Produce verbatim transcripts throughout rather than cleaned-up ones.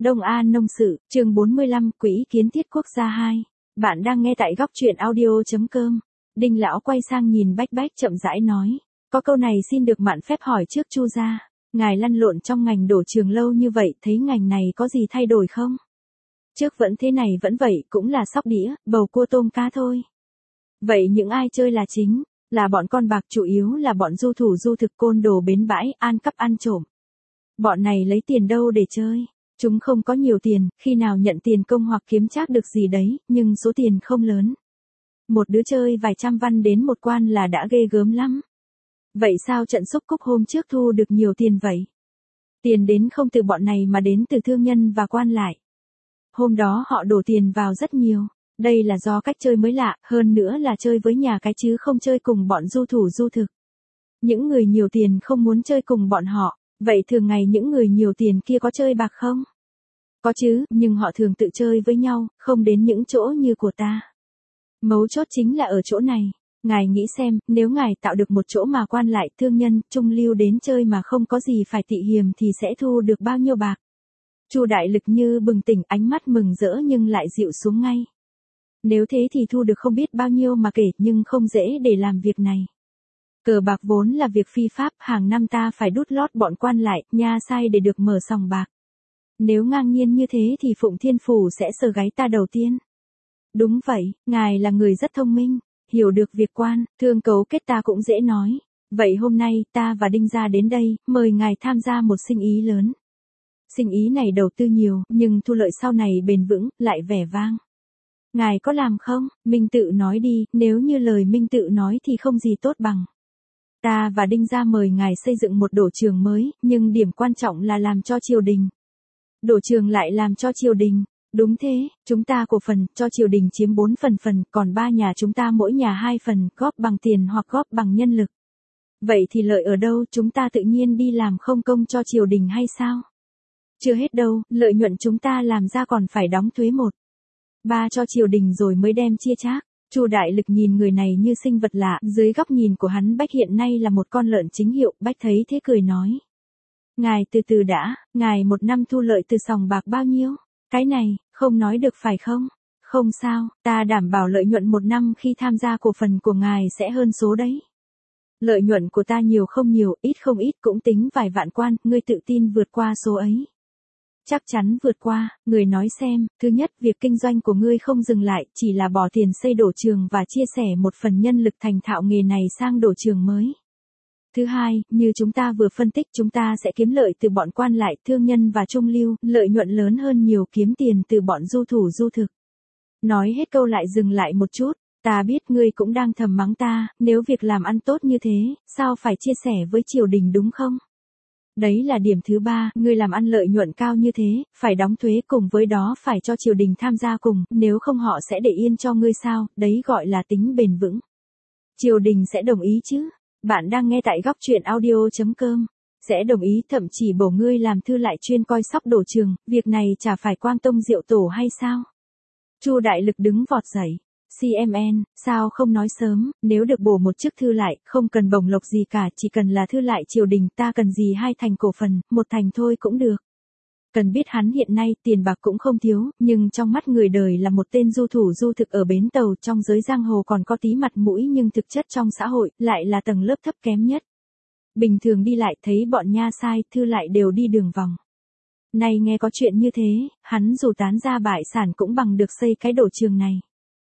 Đông An Nông Sự, chương bốn mươi lăm, Quỹ Kiến Thiết Quốc gia hai. Bạn đang nghe tại góc truyện audio chấm com. Đinh lão quay sang nhìn Bách Bách chậm rãi nói. Có câu này xin được mạn phép hỏi trước Chu gia. Ngài lăn lộn trong ngành đổ trường lâu như vậy, thấy ngành này có gì thay đổi không? Trước vẫn thế này vẫn vậy, cũng là sóc đĩa, bầu cua tôm cá thôi. Vậy những ai chơi là chính? Là bọn con bạc, chủ yếu là bọn du thủ du thực, côn đồ bến bãi, ăn cắp ăn trộm. Bọn này lấy tiền đâu để chơi? Chúng không có nhiều tiền, khi nào nhận tiền công hoặc kiếm trác được gì đấy, nhưng số tiền không lớn. Một đứa chơi vài trăm văn đến một quan là đã ghê gớm lắm. Vậy sao trận xúc cúc hôm trước thu được nhiều tiền vậy? Tiền đến không từ bọn này mà đến từ thương nhân và quan lại. Hôm đó họ đổ tiền vào rất nhiều. Đây là do cách chơi mới lạ, hơn nữa là chơi với nhà cái chứ không chơi cùng bọn du thủ du thực. Những người nhiều tiền không muốn chơi cùng bọn họ. Vậy thường ngày những người nhiều tiền kia có chơi bạc không? Có chứ, nhưng họ thường tự chơi với nhau, không đến những chỗ như của ta. Mấu chốt chính là ở chỗ này. Ngài nghĩ xem, nếu ngài tạo được một chỗ mà quan lại, thương nhân, trung lưu đến chơi mà không có gì phải tị hiềm thì sẽ thu được bao nhiêu bạc? Chu Đại Lực như bừng tỉnh, ánh mắt mừng rỡ nhưng lại dịu xuống ngay. Nếu thế thì thu được không biết bao nhiêu mà kể, nhưng không dễ để làm việc này. Cờ bạc vốn là việc phi pháp, hàng năm ta phải đút lót bọn quan lại, nha sai để được mở sòng bạc. Nếu ngang nhiên như thế thì Phụng Thiên Phủ sẽ sờ gáy ta đầu tiên. Đúng vậy, ngài là người rất thông minh, hiểu được việc quan, thương cấu kết ta cũng dễ nói. Vậy hôm nay, ta và Đinh gia đến đây, mời ngài tham gia một sinh ý lớn. Sinh ý này đầu tư nhiều, nhưng thu lợi sau này bền vững, lại vẻ vang. Ngài có làm không? Minh Tự nói đi, nếu như lời Minh Tự nói thì không gì tốt bằng. Ta và Đinh gia mời ngài xây dựng một đổ trường mới, nhưng điểm quan trọng là làm cho triều đình. Đổ trường lại làm cho triều đình. Đúng thế, chúng ta cổ phần, cho triều đình chiếm bốn phần phần, còn ba nhà chúng ta mỗi nhà hai phần, góp bằng tiền hoặc góp bằng nhân lực. Vậy thì lợi ở đâu, chúng ta tự nhiên đi làm không công cho triều đình hay sao? Chưa hết đâu, lợi nhuận chúng ta làm ra còn phải đóng thuế một. Ba cho triều đình rồi mới đem chia chác. Chu Đại Lực nhìn người này như sinh vật lạ, dưới góc nhìn của hắn Bách hiện nay là một con lợn chính hiệu, Bách thấy thế cười nói. Ngài từ từ đã, ngài một năm thu lợi từ sòng bạc bao nhiêu? Cái này, không nói được phải không? Không sao, ta đảm bảo lợi nhuận một năm khi tham gia cổ phần của ngài sẽ hơn số đấy. Lợi nhuận của ta nhiều không nhiều, ít không ít cũng tính vài vạn quan, ngươi tự tin vượt qua số ấy. Chắc chắn vượt qua, người nói xem, thứ nhất, việc kinh doanh của ngươi không dừng lại, chỉ là bỏ tiền xây đổ trường và chia sẻ một phần nhân lực thành thạo nghề này sang đổ trường mới. Thứ hai, như chúng ta vừa phân tích, chúng ta sẽ kiếm lợi từ bọn quan lại, thương nhân và trung lưu, lợi nhuận lớn hơn nhiều kiếm tiền từ bọn du thủ du thực. Nói hết câu lại dừng lại một chút, ta biết ngươi cũng đang thầm mắng ta, nếu việc làm ăn tốt như thế, sao phải chia sẻ với triều đình đúng không? Đấy là điểm thứ ba, ngươi làm ăn lợi nhuận cao như thế, phải đóng thuế, cùng với đó phải cho triều đình tham gia cùng, nếu không họ sẽ để yên cho ngươi sao, đấy gọi là tính bền vững. Triều đình sẽ đồng ý chứ? Bạn đang nghe tại góc truyện audio chấm com. Sẽ đồng ý, thậm chí bổ ngươi làm thư lại chuyên coi sóc đổ trường, việc này chả phải Quang Tông Diệu Tổ hay sao? Chu Đại Lực đứng vọt dậy. xê em en, sao không nói sớm, nếu được bổ một chức thư lại, không cần bổng lộc gì cả, chỉ cần là thư lại triều đình, ta cần gì hai thành cổ phần, một thành thôi cũng được. Cần biết hắn hiện nay tiền bạc cũng không thiếu, nhưng trong mắt người đời là một tên du thủ du thực ở bến tàu, trong giới giang hồ còn có tí mặt mũi, nhưng thực chất trong xã hội lại là tầng lớp thấp kém nhất. Bình thường đi lại thấy bọn nha sai, thư lại đều đi đường vòng. Nay nghe có chuyện như thế, hắn dù tán ra bại sản cũng bằng được xây cái đổ trường này.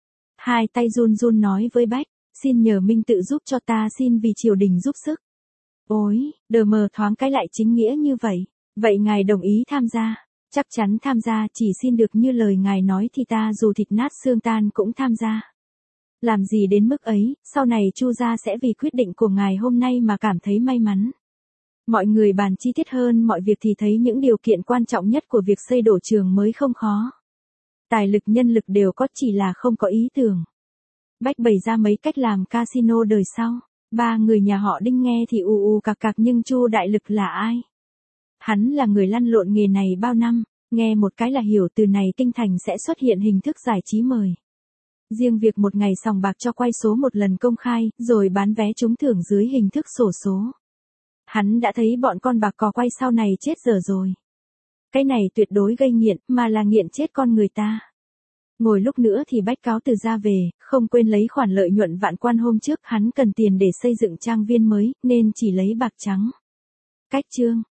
Hai tay run run nói với Bách, xin nhờ Minh Tự giúp cho ta, xin vì triều đình giúp sức. Ôi, đờ mờ thoáng cái lại chính nghĩa như vậy. Vậy ngài đồng ý tham gia? Chắc chắn tham gia, chỉ xin được như lời ngài nói thì ta dù thịt nát xương tan cũng tham gia. Làm gì đến mức ấy, sau này Chu gia sẽ vì quyết định của ngài hôm nay mà cảm thấy may mắn. Mọi người bàn chi tiết hơn mọi việc thì thấy những điều kiện quan trọng nhất của việc xây đổ trường mới không khó. Tài lực nhân lực đều có, chỉ là không có ý tưởng. Bách bày ra mấy cách làm casino đời sau. Ba người nhà họ Đinh nghe thì ù ù cạc cạc, nhưng Chu Đại Lực là ai? Hắn là người lăn lộn nghề này bao năm, nghe một cái là hiểu từ này kinh thành sẽ xuất hiện hình thức giải trí mời. Riêng việc một ngày sòng bạc cho quay số một lần công khai, rồi bán vé trúng thưởng dưới hình thức xổ số. Hắn đã thấy bọn con bạc cò quay sau này chết dở rồi. Cái này tuyệt đối gây nghiện, mà là nghiện chết con người ta. Ngồi lúc nữa thì Bách cáo từ ra về, không quên lấy khoản lợi nhuận vạn quan hôm trước hắn cần tiền để xây dựng trang viên mới, nên chỉ lấy bạc trắng. Cách chương